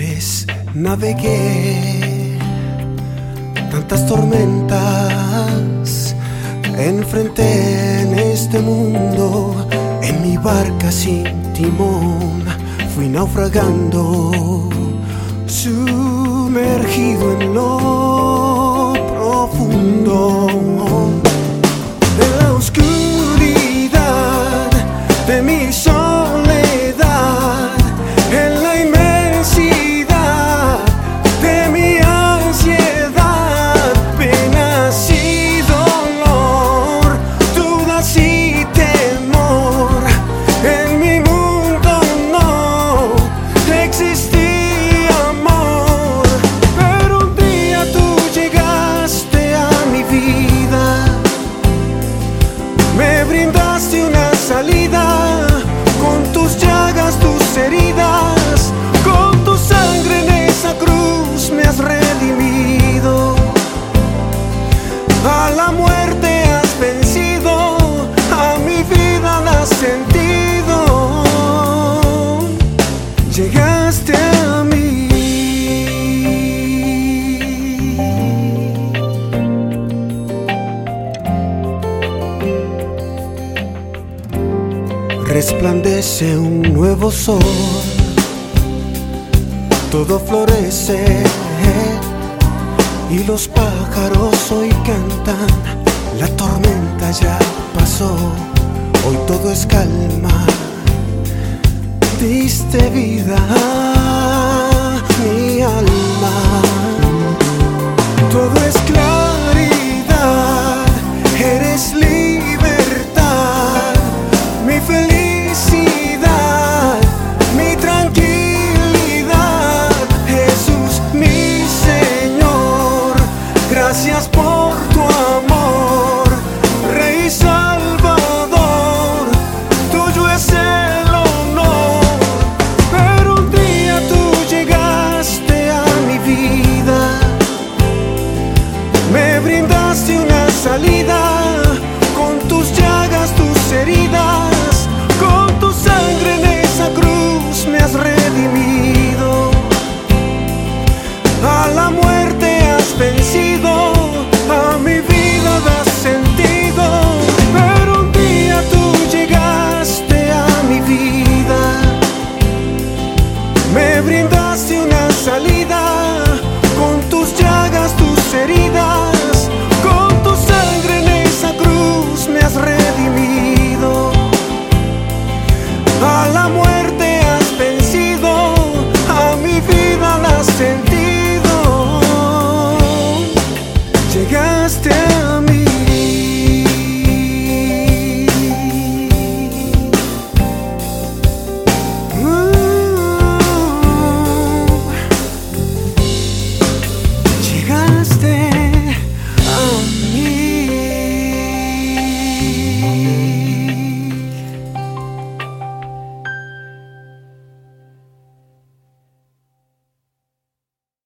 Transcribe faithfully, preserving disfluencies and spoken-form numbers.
vez navegué tantas tormentas, enfrenté en este mundo, en mi barca sin timón, fui naufragando, sumergido en lo profundo de la oscuridad de mi soledad, en la inmensidad de mi ansiedad, penas y dolor, dudas y temor. En mi mundo no existía amor, pero un día tú llegaste a mi vida, me brindaste una salida, con tus llagas, tus heridas, con tu sangre en esa cruz me has redimido. A la muerte has vencido, a mi vida la has sentido. Llegaste a mí. Resplandece un nuevo sol, todo florece y los pájaros hoy cantan. La tormenta ya pasó, hoy todo es calma. Diste vida